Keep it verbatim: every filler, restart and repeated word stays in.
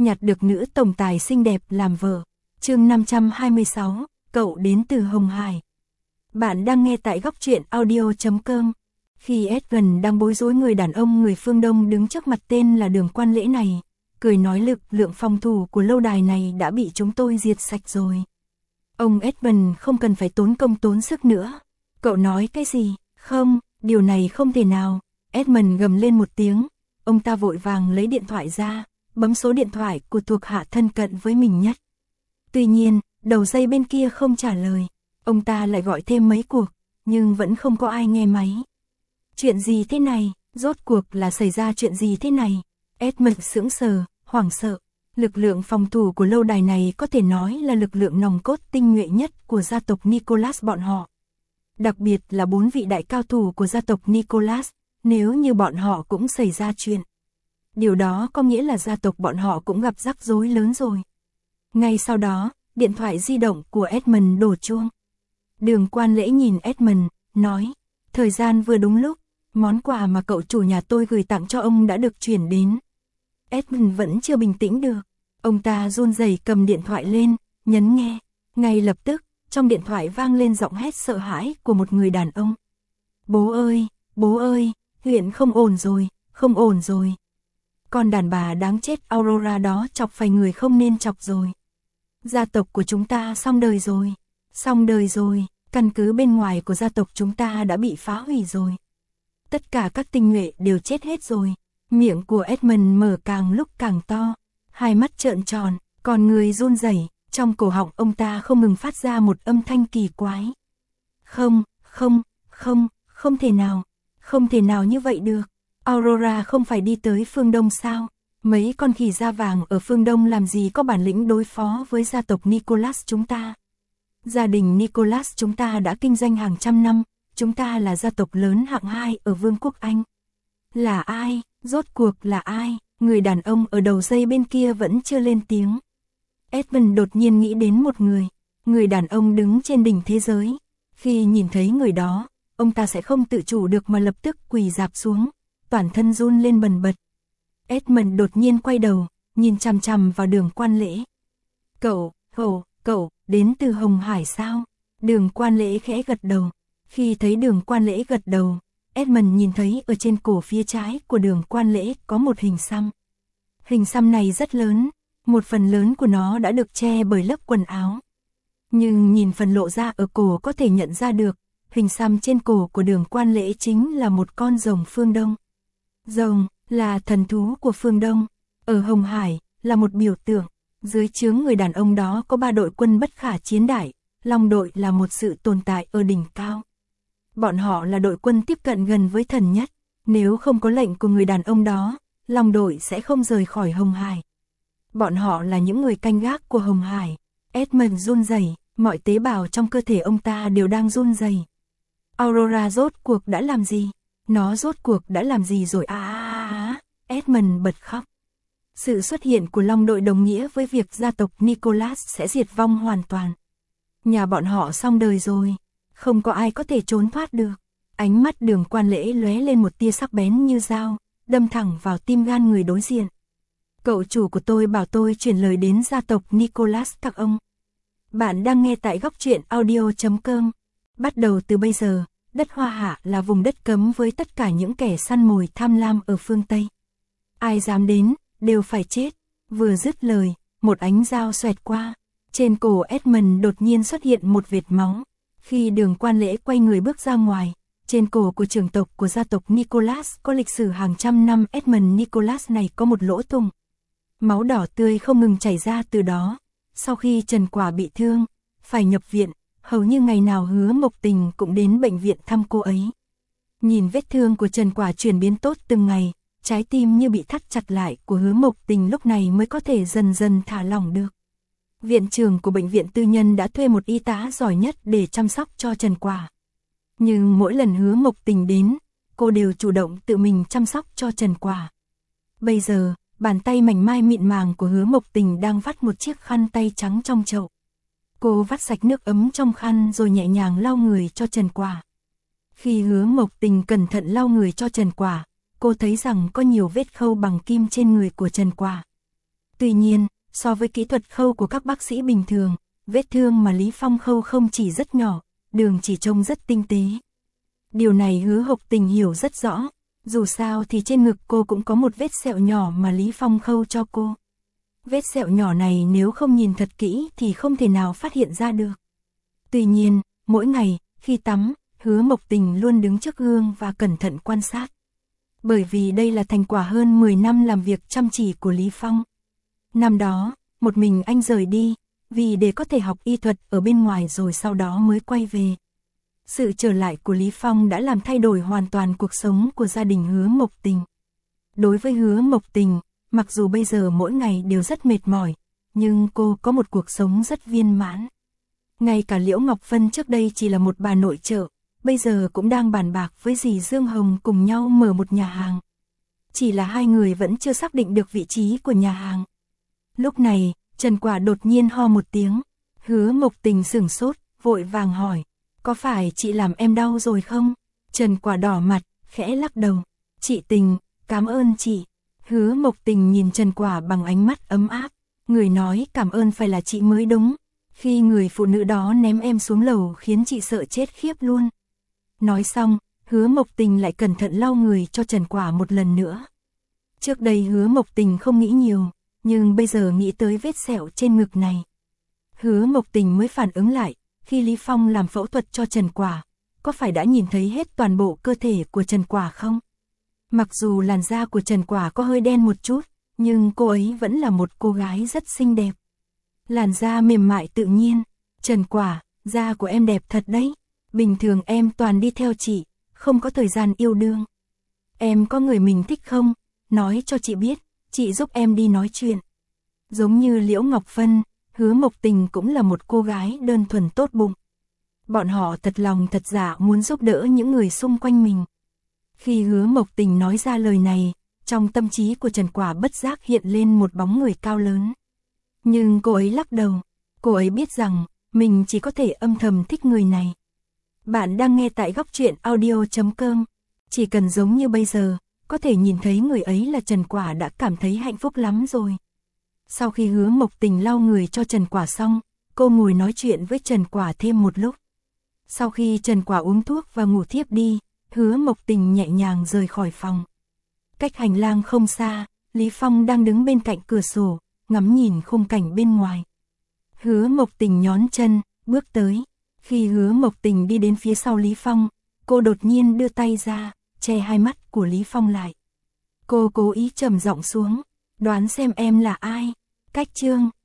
nhặt được nữ tổng tài xinh đẹp làm vợ. Chương năm trăm hai mươi sáu, cậu đến từ Hồng Hải. Bạn đang nghe tại góc truyện audio chấm com. Khi Edmund đang bối rối, người đàn ông người phương Đông đứng trước mặt tên là Đường Quan Lễ này, cười nói lực lượng phòng thủ của lâu đài này đã bị chúng tôi diệt sạch rồi. Ông Edmund không cần phải tốn công tốn sức nữa. Cậu nói cái gì? Không, điều này không thể nào. Edmund gầm lên một tiếng, ông ta vội vàng lấy điện thoại ra, bấm số điện thoại của thuộc hạ thân cận với mình nhất. Tuy nhiên, đầu dây bên kia không trả lời, ông ta lại gọi thêm mấy cuộc, nhưng vẫn không có ai nghe máy. Chuyện gì thế này? Rốt cuộc là xảy ra chuyện gì thế này? Edmund sững sờ, hoảng sợ. Lực lượng phòng thủ của lâu đài này có thể nói là lực lượng nòng cốt tinh nhuệ nhất của gia tộc Nicholas bọn họ. Đặc biệt là bốn vị đại cao thủ của gia tộc Nicholas, nếu như bọn họ cũng xảy ra chuyện. Điều đó có nghĩa là gia tộc bọn họ cũng gặp rắc rối lớn rồi. Ngay sau đó, điện thoại di động của Edmund đổ chuông. Đường Quan Lễ nhìn Edmund, nói, thời gian vừa đúng lúc, món quà mà cậu chủ nhà tôi gửi tặng cho ông đã được chuyển đến. Edmund vẫn chưa bình tĩnh được, ông ta run rẩy cầm điện thoại lên, nhấn nghe, ngay lập tức, trong điện thoại vang lên giọng hét sợ hãi của một người đàn ông. Bố ơi, bố ơi, huyện không ổn rồi, không ổn rồi. Con đàn bà đáng chết Aurora đó chọc phải người không nên chọc rồi. Gia tộc của chúng ta xong đời rồi, xong đời rồi, căn cứ bên ngoài của gia tộc chúng ta đã bị phá hủy rồi. Tất cả các tinh nhuệ đều chết hết rồi. Miệng của Edmund mở càng lúc càng to, hai mắt trợn tròn, còn người run rẩy, trong cổ họng ông ta không ngừng phát ra một âm thanh kỳ quái. Không, không, không, không thể nào, không thể nào như vậy được. Aurora không phải đi tới phương Đông sao? Mấy con khỉ da vàng ở phương Đông làm gì có bản lĩnh đối phó với gia tộc Nicholas chúng ta? Gia đình Nicholas chúng ta đã kinh doanh hàng trăm năm, chúng ta là gia tộc lớn hạng hai ở Vương quốc Anh. Là ai? Rốt cuộc là ai? Người đàn ông ở đầu dây bên kia vẫn chưa lên tiếng. Edmund đột nhiên nghĩ đến một người, người đàn ông đứng trên đỉnh thế giới. Khi nhìn thấy người đó, ông ta sẽ không tự chủ được mà lập tức quỳ rạp xuống, toàn thân run lên bần bật. Edmund đột nhiên quay đầu, nhìn chằm chằm vào Đường Quan Lễ. Cậu, cậu, cậu, đến từ Hồng Hải sao? Đường Quan Lễ khẽ gật đầu. Khi thấy Đường Quan Lễ gật đầu, Edmund nhìn thấy ở trên cổ phía trái của Đường Quan Lễ có một hình xăm. Hình xăm này rất lớn, một phần lớn của nó đã được che bởi lớp quần áo. Nhưng nhìn phần lộ ra ở cổ có thể nhận ra được, hình xăm trên cổ của Đường Quan Lễ chính là một con rồng phương Đông. Rồng là thần thú của phương Đông, ở Hồng Hải là một biểu tượng. Dưới trướng người đàn ông đó có ba đội quân bất khả chiến đãi, Long đội là một sự tồn tại ở đỉnh cao. Bọn họ là đội quân tiếp cận gần với thần nhất, nếu không có lệnh của người đàn ông đó, Long đội sẽ không rời khỏi Hồng Hải. Bọn họ là những người canh gác của Hồng Hải. Edmund run rẩy, mọi tế bào trong cơ thể ông ta đều đang run rẩy. Aurora rốt cuộc đã làm gì? Nó rốt cuộc đã làm gì rồi à, à, à. Edmund bật khóc. Sự xuất hiện của Long đội đồng nghĩa với việc gia tộc Nicholas sẽ diệt vong hoàn toàn. Nhà bọn họ xong đời rồi, không có ai có thể trốn thoát được. Ánh mắt Đường Quan Lễ lóe lên một tia sắc bén như dao, đâm thẳng vào tim gan người đối diện. Cậu chủ của tôi bảo tôi chuyển lời đến gia tộc Nicholas các ông. Bạn đang nghe tại góc truyện audio chấm com. Bắt đầu từ bây giờ, đất Hoa Hạ là vùng đất cấm với tất cả những kẻ săn mồi tham lam ở phương Tây. Ai dám đến, đều phải chết. Vừa dứt lời, một ánh dao xoẹt qua. Trên cổ Edmund đột nhiên xuất hiện một vệt máu. Khi Đường Quan Lễ quay người bước ra ngoài, trên cổ của trưởng tộc của gia tộc Nicholas có lịch sử hàng trăm năm, Edmund Nicholas này có một lỗ thủng. Máu đỏ tươi không ngừng chảy ra từ đó. Sau khi Trần Quả bị thương, phải nhập viện, hầu như ngày nào Hứa Mộc Tình cũng đến bệnh viện thăm cô ấy. Nhìn vết thương của Trần Quả chuyển biến tốt từng ngày, trái tim như bị thắt chặt lại của Hứa Mộc Tình lúc này mới có thể dần dần thả lỏng được. Viện trưởng của bệnh viện tư nhân đã thuê một y tá giỏi nhất để chăm sóc cho Trần Quả. Nhưng mỗi lần Hứa Mộc Tình đến, cô đều chủ động tự mình chăm sóc cho Trần Quả. Bây giờ, bàn tay mảnh mai mịn màng của Hứa Mộc Tình đang vắt một chiếc khăn tay trắng trong chậu. Cô vắt sạch nước ấm trong khăn rồi nhẹ nhàng lau người cho Trần Quả. Khi Hứa Mộc Tình cẩn thận lau người cho Trần Quả, cô thấy rằng có nhiều vết khâu bằng kim trên người của Trần Quả. Tuy nhiên, so với kỹ thuật khâu của các bác sĩ bình thường, vết thương mà Lý Phong khâu không chỉ rất nhỏ, đường chỉ trông rất tinh tế. Điều này Hứa Hộc Tình hiểu rất rõ, dù sao thì trên ngực cô cũng có một vết sẹo nhỏ mà Lý Phong khâu cho cô. Vết sẹo nhỏ này nếu không nhìn thật kỹ thì không thể nào phát hiện ra được. Tuy nhiên, mỗi ngày, khi tắm, Hứa Mộc Tình luôn đứng trước gương và cẩn thận quan sát. Bởi vì đây là thành quả hơn mười năm làm việc chăm chỉ của Lý Phong. Năm đó, một mình anh rời đi, vì để có thể học y thuật ở bên ngoài rồi sau đó mới quay về. Sự trở lại của Lý Phong đã làm thay đổi hoàn toàn cuộc sống của gia đình Hứa Mộc Tình. Đối với Hứa Mộc Tình, mặc dù bây giờ mỗi ngày đều rất mệt mỏi, nhưng cô có một cuộc sống rất viên mãn. Ngay cả Liễu Ngọc Vân trước đây chỉ là một bà nội trợ, bây giờ cũng đang bàn bạc với dì Dương Hồng cùng nhau mở một nhà hàng. Chỉ là hai người vẫn chưa xác định được vị trí của nhà hàng. Lúc này, Trần Quả đột nhiên ho một tiếng. Hứa Mộc Tình sửng sốt, vội vàng hỏi, có phải chị làm em đau rồi không? Trần Quả đỏ mặt, khẽ lắc đầu. Chị Tình, cảm ơn chị. Hứa Mộc Tình nhìn Trần Quả bằng ánh mắt ấm áp. Người nói cảm ơn phải là chị mới đúng. Khi người phụ nữ đó ném em xuống lầu khiến chị sợ chết khiếp luôn. Nói xong, Hứa Mộc Tình lại cẩn thận lau người cho Trần Quả một lần nữa. Trước đây Hứa Mộc Tình không nghĩ nhiều, nhưng bây giờ nghĩ tới vết sẹo trên ngực này. Hứa Mộc Tình mới phản ứng lại, khi Lý Phong làm phẫu thuật cho Trần Quả, có phải đã nhìn thấy hết toàn bộ cơ thể của Trần Quả không? Mặc dù làn da của Trần Quả có hơi đen một chút, nhưng cô ấy vẫn là một cô gái rất xinh đẹp. Làn da mềm mại tự nhiên. Trần Quả, da của em đẹp thật đấy. Bình thường em toàn đi theo chị, không có thời gian yêu đương. Em có người mình thích không? Nói cho chị biết, chị giúp em đi nói chuyện. Giống như Liễu Ngọc Vân, Hứa Mộc Tình cũng là một cô gái đơn thuần tốt bụng. Bọn họ thật lòng thật dạ muốn giúp đỡ những người xung quanh mình. Khi Hứa Mộc Tình nói ra lời này, trong tâm trí của Trần Quả bất giác hiện lên một bóng người cao lớn. Nhưng cô ấy lắc đầu, cô ấy biết rằng mình chỉ có thể âm thầm thích người này. Bạn đang nghe tại góc truyện audio chấm com. Chỉ cần giống như bây giờ, có thể nhìn thấy người ấy là Trần Quả đã cảm thấy hạnh phúc lắm rồi. Sau khi Hứa Mộc Tình lau người cho Trần Quả xong, cô ngồi nói chuyện với Trần Quả thêm một lúc. Sau khi Trần Quả uống thuốc và ngủ thiếp đi, Hứa Mộc Tình nhẹ nhàng rời khỏi phòng. Cách hành lang không xa, Lý Phong đang đứng bên cạnh cửa sổ, ngắm nhìn khung cảnh bên ngoài. Hứa Mộc Tình nhón chân, bước tới. Khi Hứa Mộc Tình đi đến phía sau Lý Phong, cô đột nhiên đưa tay ra, che hai mắt của Lý Phong lại. Cô cố ý trầm giọng xuống, đoán xem em là ai? Cách Trương.